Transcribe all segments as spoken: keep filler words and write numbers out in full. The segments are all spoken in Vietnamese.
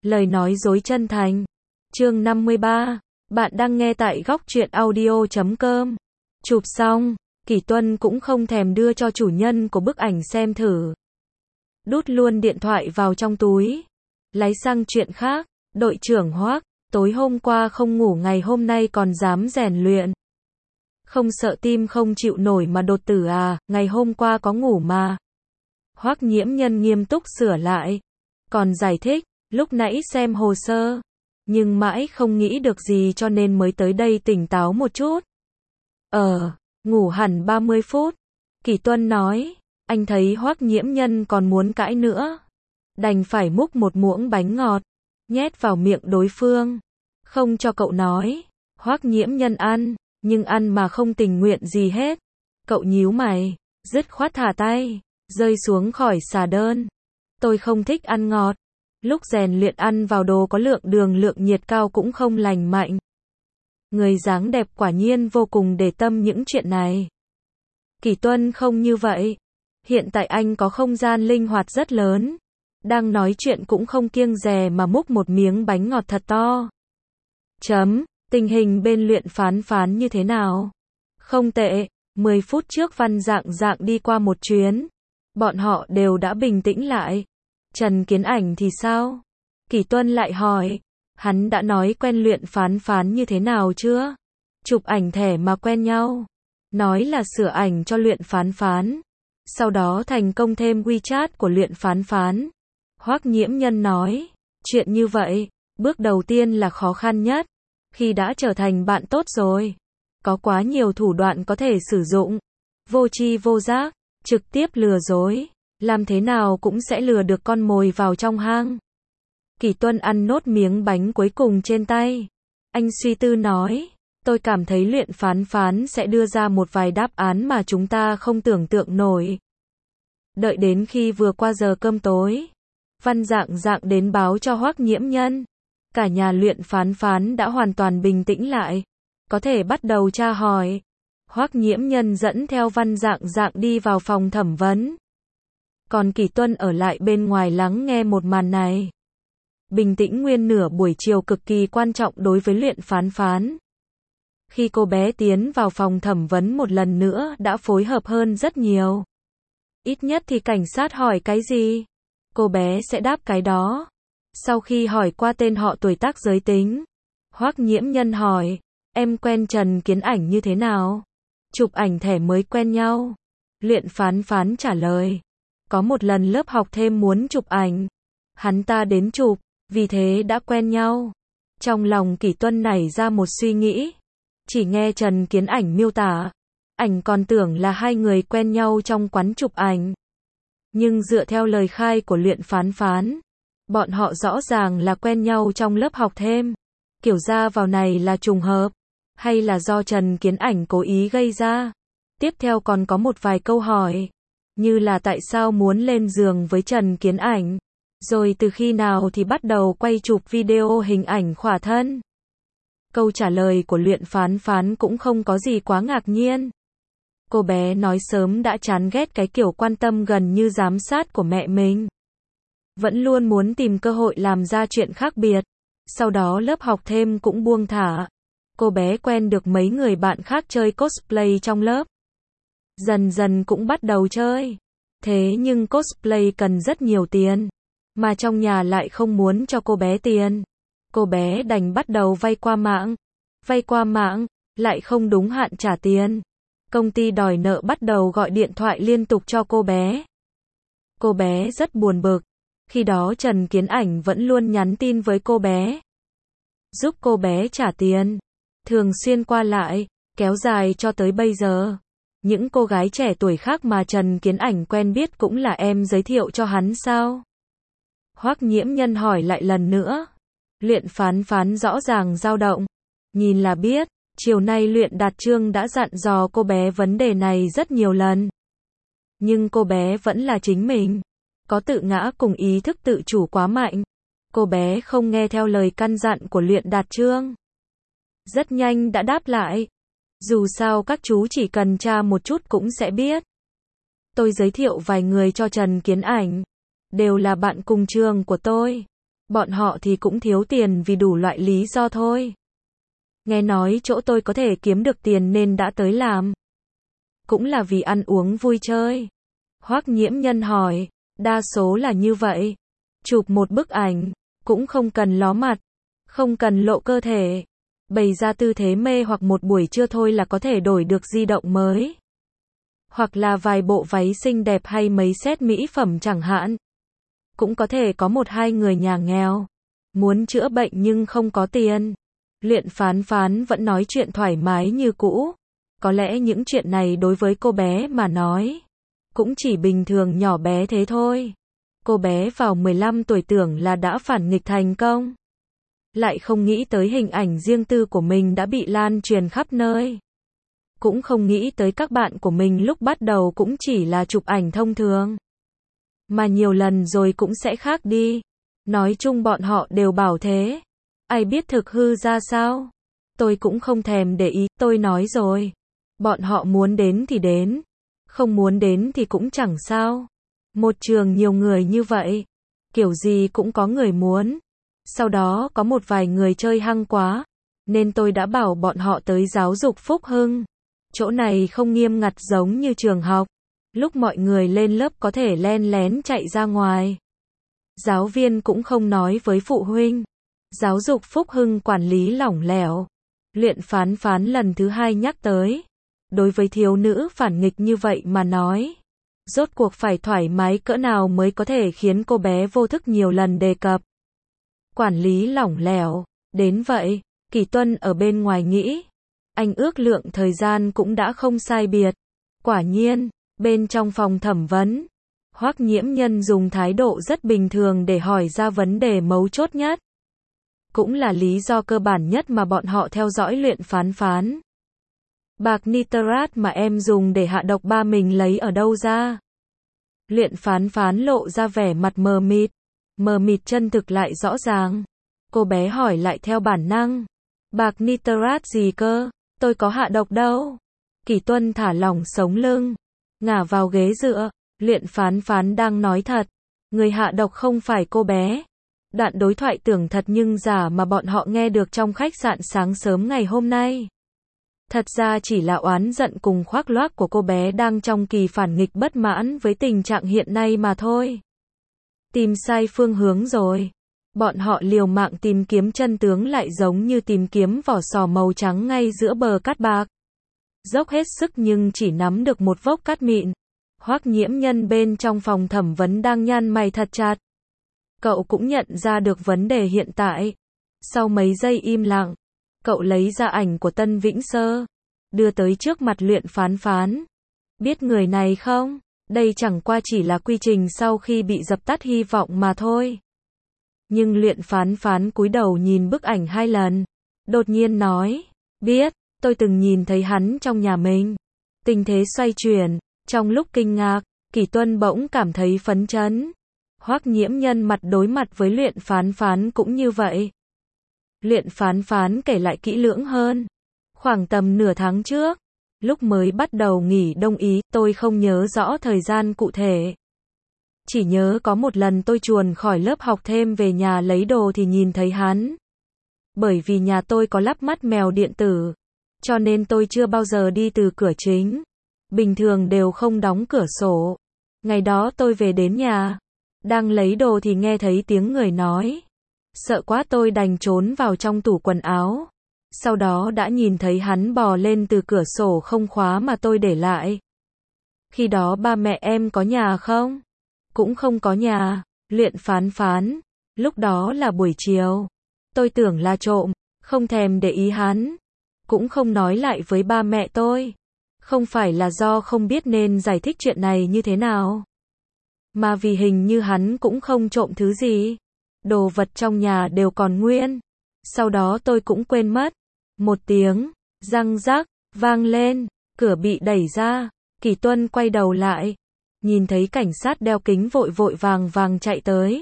Lời nói dối chân thành. Chương năm mươi ba. Bạn đang nghe tại góc truyện audio chấm com. Chụp xong, Kỷ Tuân cũng không thèm đưa cho chủ nhân của bức ảnh xem thử. Đút luôn điện thoại vào trong túi. Lái sang chuyện khác. Đội trưởng Hoác, tối hôm qua không ngủ ngày hôm nay còn dám rèn luyện. Không sợ tim không chịu nổi mà đột tử à, ngày hôm qua có ngủ mà. Hoác Nhiễm Nhân nghiêm túc sửa lại. Còn giải thích, lúc nãy xem hồ sơ. Nhưng mãi không nghĩ được gì cho nên mới tới đây tỉnh táo một chút. Ờ, ngủ hẳn ba mươi phút. Kỷ Tuân nói, anh thấy Hoác Nhiễm Nhân còn muốn cãi nữa. Đành phải múc một muỗng bánh ngọt, nhét vào miệng đối phương. Không cho cậu nói. Hoác Nhiễm Nhân ăn, nhưng ăn mà không tình nguyện gì hết. Cậu nhíu mày, dứt khoát thả tay, rơi xuống khỏi xà đơn. Tôi không thích ăn ngọt. Lúc rèn luyện ăn vào đồ có lượng đường lượng nhiệt cao cũng không lành mạnh. Người dáng đẹp quả nhiên vô cùng để tâm những chuyện này. Kỷ Tuân không như vậy. Hiện tại anh có không gian linh hoạt rất lớn. Đang nói chuyện cũng không kiêng dè mà múc một miếng bánh ngọt thật to. Chấm, tình hình bên luyện phán phán như thế nào? Không tệ, mười phút trước Văn Dạng Dạng đi qua một chuyến. Bọn họ đều đã bình tĩnh lại. Trần Kiến Ảnh thì sao? Kỷ Tuân lại hỏi. Hắn đã nói quen luyện phán phán như thế nào chưa? Chụp ảnh thẻ mà quen nhau. Nói là sửa ảnh cho luyện phán phán. Sau đó thành công thêm WeChat của luyện phán phán. Hoác Nhiễm Nhân nói. Chuyện như vậy, bước đầu tiên là khó khăn nhất. Khi đã trở thành bạn tốt rồi, có quá nhiều thủ đoạn có thể sử dụng. Vô tri vô giác, trực tiếp lừa dối. Làm thế nào cũng sẽ lừa được con mồi vào trong hang. Kỷ Tuân ăn nốt miếng bánh cuối cùng trên tay. Anh suy tư nói, tôi cảm thấy luyện phán phán sẽ đưa ra một vài đáp án mà chúng ta không tưởng tượng nổi. Đợi đến khi vừa qua giờ cơm tối, Văn Dạng Dạng đến báo cho Hoác Nhiễm Nhân. Cả nhà luyện phán phán đã hoàn toàn bình tĩnh lại. Có thể bắt đầu tra hỏi. Hoác Nhiễm Nhân dẫn theo Văn Dạng Dạng đi vào phòng thẩm vấn. Còn Kỷ Tuân ở lại bên ngoài lắng nghe một màn này. Bình tĩnh nguyên nửa buổi chiều cực kỳ quan trọng đối với luyện phán phán. Khi cô bé tiến vào phòng thẩm vấn một lần nữa đã phối hợp hơn rất nhiều. Ít nhất thì cảnh sát hỏi cái gì, cô bé sẽ đáp cái đó. Sau khi hỏi qua tên họ tuổi tác giới tính, Hoác Nhiễm Nhân hỏi, em quen Trần Kiến Ảnh như thế nào? Chụp ảnh thẻ mới quen nhau. Luyện phán phán trả lời. Có một lần lớp học thêm muốn chụp ảnh. Hắn ta đến chụp, vì thế đã quen nhau. Trong lòng Kỷ Tuân nảy ra một suy nghĩ. Chỉ nghe Trần Kiến Ảnh miêu tả. Ảnh còn tưởng là hai người quen nhau trong quán chụp ảnh. Nhưng dựa theo lời khai của luyện phán phán, bọn họ rõ ràng là quen nhau trong lớp học thêm. Kiểu ra vào này là trùng hợp, hay là do Trần Kiến Ảnh cố ý gây ra? Tiếp theo còn có một vài câu hỏi. Như là tại sao muốn lên giường với Trần Kiến Ảnh? Rồi từ khi nào thì bắt đầu quay chụp video hình ảnh khỏa thân? Câu trả lời của luyện phán phán cũng không có gì quá ngạc nhiên. Cô bé nói sớm đã chán ghét cái kiểu quan tâm gần như giám sát của mẹ mình. Vẫn luôn muốn tìm cơ hội làm ra chuyện khác biệt. Sau đó lớp học thêm cũng buông thả. Cô bé quen được mấy người bạn khác chơi cosplay trong lớp. Dần dần cũng bắt đầu chơi. Thế nhưng cosplay cần rất nhiều tiền. Mà trong nhà lại không muốn cho cô bé tiền. Cô bé đành bắt đầu vay qua mạng. Vay qua mạng, lại không đúng hạn trả tiền. Công ty đòi nợ bắt đầu gọi điện thoại liên tục cho cô bé. Cô bé rất buồn bực. Khi đó Trần Kiến Ảnh vẫn luôn nhắn tin với cô bé. Giúp cô bé trả tiền. Thường xuyên qua lại, kéo dài cho tới bây giờ. Những cô gái trẻ tuổi khác mà Trần Kiến Ảnh quen biết cũng là em giới thiệu cho hắn sao? Hoác Nhiễm Nhân hỏi lại lần nữa. Luyện phán phán rõ ràng dao động. Nhìn là biết, chiều nay luyện đạt trương đã dặn dò cô bé vấn đề này rất nhiều lần. Nhưng cô bé vẫn là chính mình. Có tự ngã cùng ý thức tự chủ quá mạnh. Cô bé không nghe theo lời căn dặn của luyện đạt trương. Rất nhanh đã đáp lại. Dù sao các chú chỉ cần tra một chút cũng sẽ biết. Tôi giới thiệu vài người cho Trần Kiến Ảnh. Đều là bạn cùng trường của tôi. Bọn họ thì cũng thiếu tiền vì đủ loại lý do thôi. Nghe nói chỗ tôi có thể kiếm được tiền nên đã tới làm. Cũng là vì ăn uống vui chơi. Hoắc Nhiễm Nhân hỏi, đa số là như vậy. Chụp một bức ảnh, cũng không cần ló mặt, không cần lộ cơ thể. Bày ra tư thế mê hoặc một buổi trưa thôi là có thể đổi được di động mới. Hoặc là vài bộ váy xinh đẹp hay mấy set mỹ phẩm chẳng hạn. Cũng có thể có một hai người nhà nghèo, muốn chữa bệnh nhưng không có tiền. Luyện Phán Phán vẫn nói chuyện thoải mái như cũ. Có lẽ những chuyện này đối với cô bé mà nói, cũng chỉ bình thường nhỏ bé thế thôi. Cô bé vào mười lăm tuổi tưởng là đã phản nghịch thành công. Lại không nghĩ tới hình ảnh riêng tư của mình đã bị lan truyền khắp nơi. Cũng không nghĩ tới các bạn của mình lúc bắt đầu cũng chỉ là chụp ảnh thông thường. Mà nhiều lần rồi cũng sẽ khác đi. Nói chung bọn họ đều bảo thế. Ai biết thực hư ra sao? Tôi cũng không thèm để ý, tôi nói rồi. Bọn họ muốn đến thì đến. Không muốn đến thì cũng chẳng sao. Một trường nhiều người như vậy. Kiểu gì cũng có người muốn. Sau đó có một vài người chơi hăng quá. Nên tôi đã bảo bọn họ tới giáo dục Phúc Hưng. Chỗ này không nghiêm ngặt giống như trường học. Lúc mọi người lên lớp có thể len lén chạy ra ngoài. Giáo viên cũng không nói với phụ huynh. Giáo dục Phúc Hưng quản lý lỏng lẻo. Luyện Phán Phán lần thứ hai nhắc tới. Đối với thiếu nữ phản nghịch như vậy mà nói. Rốt cuộc phải thoải mái cỡ nào mới có thể khiến cô bé vô thức nhiều lần đề cập. Quản lý lỏng lẻo. Đến vậy, Kỳ Tuân ở bên ngoài nghĩ. Anh ước lượng thời gian cũng đã không sai biệt. Quả nhiên, bên trong phòng thẩm vấn, Hoắc Nhiễm Nhân dùng thái độ rất bình thường để hỏi ra vấn đề mấu chốt nhất. Cũng là lý do cơ bản nhất mà bọn họ theo dõi Luyện Phán Phán. Bạc nitrat mà em dùng để hạ độc ba mình lấy ở đâu ra? Luyện Phán Phán lộ ra vẻ mặt mờ mịt. Mờ mịt chân thực lại rõ ràng. Cô bé hỏi lại theo bản năng. Bạc nitrat gì cơ? Tôi có hạ độc đâu. Kỳ Tuân thả lỏng sống lưng. Ngả vào ghế dựa. Luyện Phán Phán đang nói thật. Người hạ độc không phải cô bé. Đoạn đối thoại tưởng thật nhưng giả mà bọn họ nghe được trong khách sạn sáng sớm ngày hôm nay. Thật ra chỉ là oán giận cùng khoác loác của cô bé đang trong kỳ phản nghịch bất mãn với tình trạng hiện nay mà thôi. Tìm sai phương hướng rồi. Bọn họ liều mạng tìm kiếm chân tướng lại giống như tìm kiếm vỏ sò màu trắng ngay giữa bờ cát bạc. Dốc hết sức nhưng chỉ nắm được một vốc cát mịn. Hoắc Nhiễm Nhân bên trong phòng thẩm vấn đang nhăn mày thật chặt. Cậu cũng nhận ra được vấn đề hiện tại. Sau mấy giây im lặng, cậu lấy ra ảnh của Tân Vĩnh Sơ, đưa tới trước mặt Luyện Phán Phán. Biết người này không? Đây chẳng qua chỉ là quy trình sau khi bị dập tắt hy vọng mà thôi. Nhưng Luyện Phán Phán cúi đầu nhìn bức ảnh hai lần. Đột nhiên nói, biết, tôi từng nhìn thấy hắn trong nhà mình. Tình thế xoay chuyển, trong lúc kinh ngạc, Kỳ Tuân bỗng cảm thấy phấn chấn. Hoắc Nhiễm Nhân mặt đối mặt với Luyện Phán Phán cũng như vậy. Luyện Phán Phán kể lại kỹ lưỡng hơn. Khoảng tầm nửa tháng trước, lúc mới bắt đầu nghỉ đông ý, tôi không nhớ rõ thời gian cụ thể. Chỉ nhớ có một lần tôi chuồn khỏi lớp học thêm về nhà lấy đồ thì nhìn thấy hắn. Bởi vì nhà tôi có lắp mắt mèo điện tử, cho nên tôi chưa bao giờ đi từ cửa chính. Bình thường đều không đóng cửa sổ. Ngày đó tôi về đến nhà, đang lấy đồ thì nghe thấy tiếng người nói. Sợ quá tôi đành trốn vào trong tủ quần áo. Sau đó đã nhìn thấy hắn bò lên từ cửa sổ không khóa mà tôi để lại. Khi đó ba mẹ em có nhà không? Cũng không có nhà. Luyện Phán Phán. Lúc đó là buổi chiều. Tôi tưởng là trộm, không thèm để ý hắn. Cũng không nói lại với ba mẹ tôi. Không phải là do không biết nên giải thích chuyện này như thế nào. Mà vì hình như hắn cũng không trộm thứ gì. Đồ vật trong nhà đều còn nguyên. Sau đó tôi cũng quên mất. Một tiếng, răng rắc, vang lên, cửa bị đẩy ra. Kỳ Tuân quay đầu lại. Nhìn thấy cảnh sát đeo kính vội vội vàng vàng chạy tới.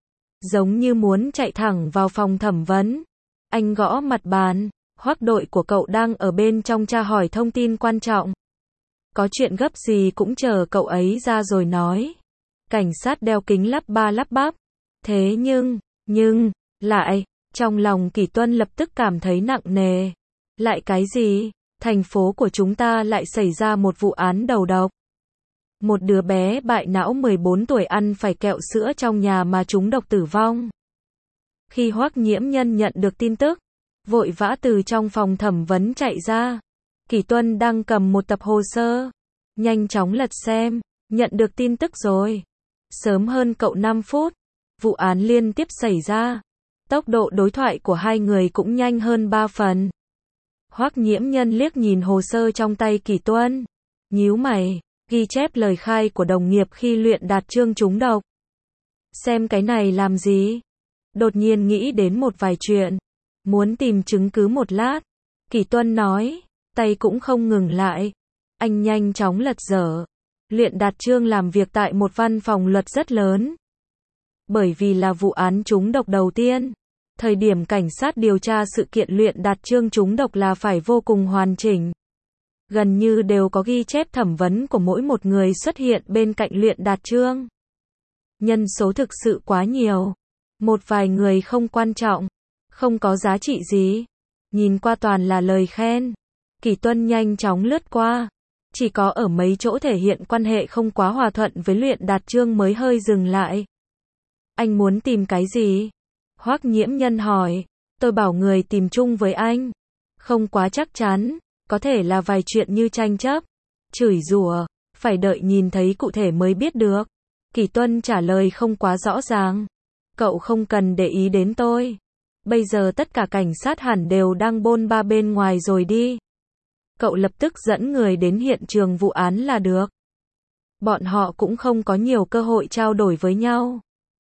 Giống như muốn chạy thẳng vào phòng thẩm vấn. Anh gõ mặt bàn. Hoắc đội của cậu đang ở bên trong tra hỏi thông tin quan trọng. Có chuyện gấp gì cũng chờ cậu ấy ra rồi nói. Cảnh sát đeo kính lắp ba lắp bắp. Thế nhưng, Nhưng, lại, trong lòng Kỷ Tuân lập tức cảm thấy nặng nề. Lại cái gì? Thành phố của chúng ta lại xảy ra một vụ án đầu độc. Một đứa bé bại não mười bốn tuổi ăn phải kẹo sữa trong nhà mà trúng độc tử vong. Khi Hoắc Nhiễm Nhân nhận được tin tức, vội vã từ trong phòng thẩm vấn chạy ra. Kỷ Tuân đang cầm một tập hồ sơ, nhanh chóng lật xem, nhận được tin tức rồi. Sớm hơn cậu năm phút, vụ án liên tiếp xảy ra. Tốc độ đối thoại của hai người cũng nhanh hơn ba phần. Hoắc Nhiễm Nhân liếc nhìn hồ sơ trong tay Kỷ Tuân, nhíu mày, ghi chép lời khai của đồng nghiệp khi luyện đạt trương trúng độc. Xem cái này làm gì? Đột nhiên nghĩ đến một vài chuyện, muốn tìm chứng cứ một lát. Kỷ Tuân nói, tay cũng không ngừng lại. Anh nhanh chóng lật dở. Luyện đạt trương làm việc tại một văn phòng luật rất lớn. Bởi vì là vụ án trúng độc đầu tiên, thời điểm cảnh sát điều tra sự kiện luyện đạt trương trúng độc là phải vô cùng hoàn chỉnh. Gần như đều có ghi chép thẩm vấn của mỗi một người xuất hiện bên cạnh luyện đạt trương. Nhân số thực sự quá nhiều. Một vài người không quan trọng, không có giá trị gì. Nhìn qua toàn là lời khen. Kỷ Tuân nhanh chóng lướt qua. Chỉ có ở mấy chỗ thể hiện quan hệ không quá hòa thuận với luyện đạt trương mới hơi dừng lại. Anh muốn tìm cái gì? Hoắc Nhiễm Nhân hỏi. Tôi bảo người tìm chung với anh. Không quá chắc chắn, có thể là vài chuyện như tranh chấp, chửi rủa, phải đợi nhìn thấy cụ thể mới biết được. Kỷ Tuân trả lời không quá rõ ràng. Cậu không cần để ý đến tôi. Bây giờ tất cả cảnh sát hẳn đều đang bôn ba bên ngoài rồi đi. Cậu lập tức dẫn người đến hiện trường vụ án là được. Bọn họ cũng không có nhiều cơ hội trao đổi với nhau.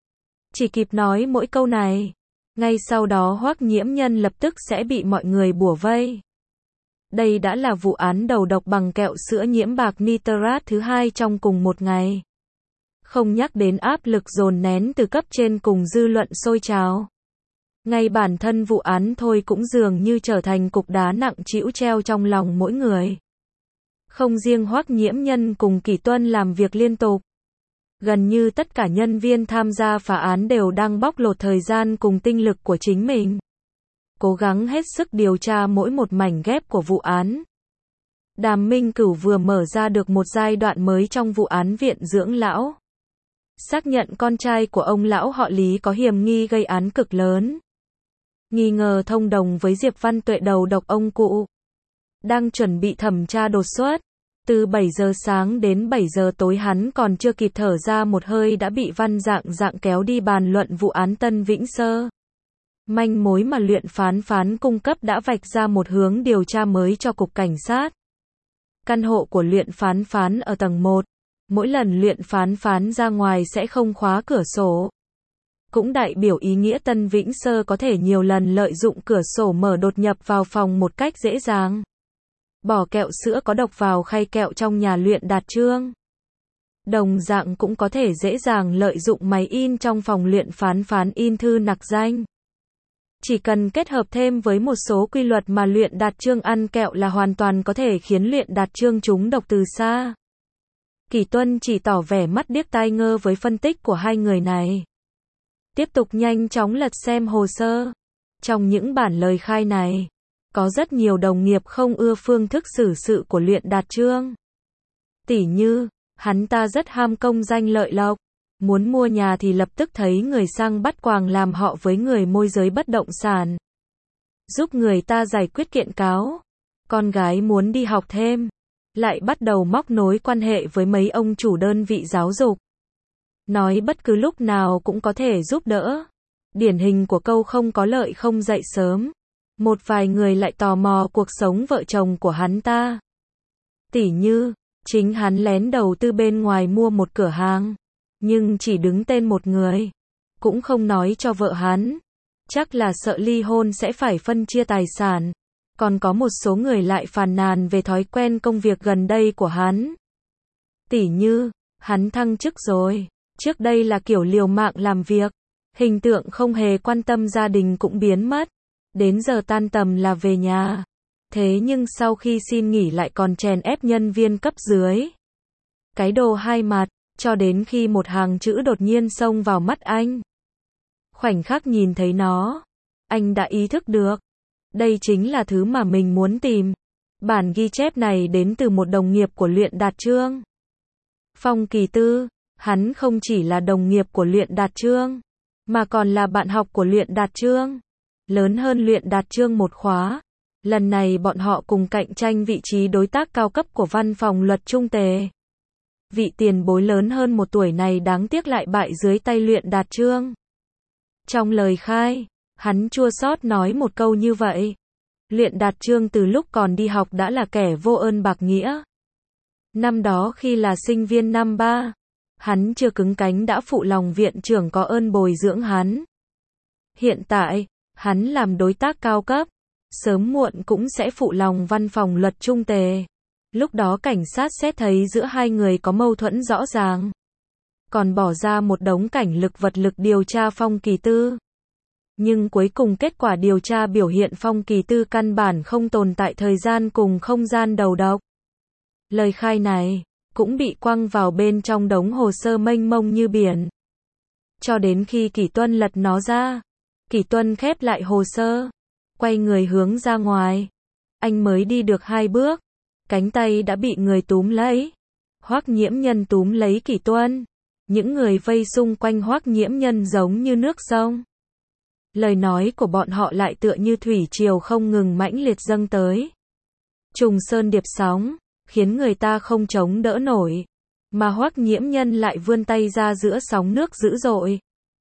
Chỉ kịp nói mỗi câu này. Ngay sau đó Hoắc Nhiễm Nhân lập tức sẽ bị mọi người bủa vây. Đây đã là vụ án đầu độc bằng kẹo sữa nhiễm bạc nitrat thứ hai trong cùng một ngày. Không nhắc đến áp lực dồn nén từ cấp trên cùng dư luận sôi trào. Ngay bản thân vụ án thôi cũng dường như trở thành cục đá nặng trĩu treo trong lòng mỗi người. Không riêng Hoắc Nhiễm Nhân cùng Kỷ Tuân làm việc liên tục. Gần như tất cả nhân viên tham gia phá án đều đang bóc lột thời gian cùng tinh lực của chính mình. Cố gắng hết sức điều tra mỗi một mảnh ghép của vụ án. Đàm Minh Cửu vừa mở ra được một giai đoạn mới trong vụ án viện dưỡng lão. Xác nhận con trai của ông lão họ Lý có hiểm nghi gây án cực lớn. Nghi ngờ thông đồng với Diệp Văn Tuệ đầu độc ông cụ. Đang chuẩn bị thẩm tra đột xuất. Từ bảy giờ sáng đến bảy giờ tối hắn còn chưa kịp thở ra một hơi đã bị Văn Dạng Dạng kéo đi bàn luận vụ án Tân Vĩnh Sơ. Manh mối mà luyện phán phán cung cấp đã vạch ra một hướng điều tra mới cho cục cảnh sát. Căn hộ của luyện phán phán ở tầng một. Mỗi lần luyện phán phán ra ngoài sẽ không khóa cửa sổ. Cũng đại biểu ý nghĩa Tân Vĩnh Sơ có thể nhiều lần lợi dụng cửa sổ mở đột nhập vào phòng một cách dễ dàng. Bỏ kẹo sữa có độc vào khay kẹo trong nhà luyện đạt trương. Đồng dạng cũng có thể dễ dàng lợi dụng máy in trong phòng luyện phán phán in thư nặc danh. Chỉ cần kết hợp thêm với một số quy luật mà luyện đạt trương ăn kẹo là hoàn toàn có thể khiến luyện đạt trương trúng độc từ xa. Kỷ Tuân chỉ tỏ vẻ mắt điếc tai ngơ với phân tích của hai người này. Tiếp tục nhanh chóng lật xem hồ sơ. Trong những bản lời khai này, có rất nhiều đồng nghiệp không ưa phương thức xử sự của luyện đạt trương. Tỉ như, hắn ta rất ham công danh lợi lộc. Muốn mua nhà thì lập tức thấy người sang bắt quàng làm họ với người môi giới bất động sản. Giúp người ta giải quyết kiện cáo. Con gái muốn đi học thêm. Lại bắt đầu móc nối quan hệ với mấy ông chủ đơn vị giáo dục. Nói bất cứ lúc nào cũng có thể giúp đỡ. Điển hình của câu không có lợi không dậy sớm. Một vài người lại tò mò cuộc sống vợ chồng của hắn ta. Tỉ như, chính hắn lén đầu tư bên ngoài mua một cửa hàng. Nhưng chỉ đứng tên một người. Cũng không nói cho vợ hắn. Chắc là sợ ly hôn sẽ phải phân chia tài sản. Còn có một số người lại phàn nàn về thói quen công việc gần đây của hắn. Tỉ như, hắn thăng chức rồi. Trước đây là kiểu liều mạng làm việc. Hình tượng không hề quan tâm gia đình cũng biến mất. Đến giờ tan tầm là về nhà. Thế nhưng sau khi xin nghỉ lại còn chèn ép nhân viên cấp dưới. Cái đồ hai mặt, cho đến khi một hàng chữ đột nhiên xông vào mắt anh. Khoảnh khắc nhìn thấy nó, anh đã ý thức được. Đây chính là thứ mà mình muốn tìm. Bản ghi chép này đến từ một đồng nghiệp của Luyện Đạt Trương. Phong Kỳ Tư, hắn không chỉ là đồng nghiệp của Luyện Đạt Trương, mà còn là bạn học của Luyện Đạt Trương. Lớn hơn Luyện Đạt Trương một khóa. Lần này bọn họ cùng cạnh tranh vị trí đối tác cao cấp của văn phòng luật trung tề. Vị tiền bối lớn hơn một tuổi này đáng tiếc lại bại dưới tay Luyện Đạt Trương. Trong lời khai, hắn chua xót nói một câu như vậy. Luyện Đạt Trương từ lúc còn đi học đã là kẻ vô ơn bạc nghĩa. Năm đó khi là sinh viên năm ba, hắn chưa cứng cánh đã phụ lòng viện trưởng có ơn bồi dưỡng hắn. Hiện tại, hắn làm đối tác cao cấp, sớm muộn cũng sẽ phụ lòng văn phòng luật trung tề. Lúc đó cảnh sát xét thấy giữa hai người có mâu thuẫn rõ ràng, còn bỏ ra một đống cảnh lực vật lực điều tra Phong Kỳ Tư. Nhưng cuối cùng kết quả điều tra biểu hiện Phong Kỳ Tư căn bản không tồn tại thời gian cùng không gian đầu độc. Lời khai này cũng bị quăng vào bên trong đống hồ sơ mênh mông như biển. Cho đến khi Kỷ Tuân lật nó ra, Kỷ Tuân khép lại hồ sơ, quay người hướng ra ngoài. Anh mới đi được hai bước, cánh tay đã bị người túm lấy. Hoắc Nhiễm Nhân túm lấy Kỷ Tuân. Những người vây xung quanh Hoắc Nhiễm Nhân giống như nước sông. Lời nói của bọn họ lại tựa như thủy triều không ngừng mãnh liệt dâng tới. Trùng sơn điệp sóng, khiến người ta không chống đỡ nổi. Mà Hoắc Nhiễm Nhân lại vươn tay ra giữa sóng nước dữ dội.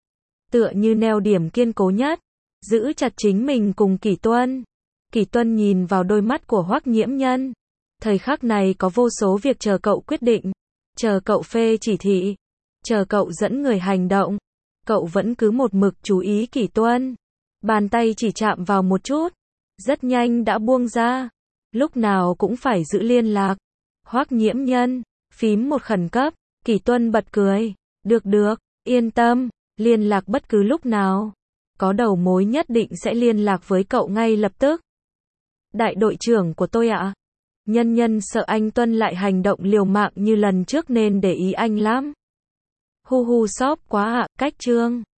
Tựa như neo điểm kiên cố nhất, giữ chặt chính mình cùng Kỷ Tuân. Kỷ Tuân nhìn vào đôi mắt của Hoắc Nhiễm Nhân. Thời khắc này có vô số việc chờ cậu quyết định, chờ cậu phê chỉ thị, chờ cậu dẫn người hành động. Cậu vẫn cứ một mực chú ý Kỷ Tuân. Bàn tay chỉ chạm vào một chút, rất nhanh đã buông ra. Lúc nào cũng phải giữ liên lạc. Hoắc Nhiễm Nhân, phím một khẩn cấp. Kỷ Tuân bật cười. Được được, yên tâm, liên lạc bất cứ lúc nào. Có đầu mối nhất định sẽ liên lạc với cậu ngay lập tức. Đại đội trưởng của tôi ạ. Nhân Nhân sợ anh Tuân lại hành động liều mạng như lần trước nên để ý anh lắm. Hu hu sóp quá ạ, cách Trương.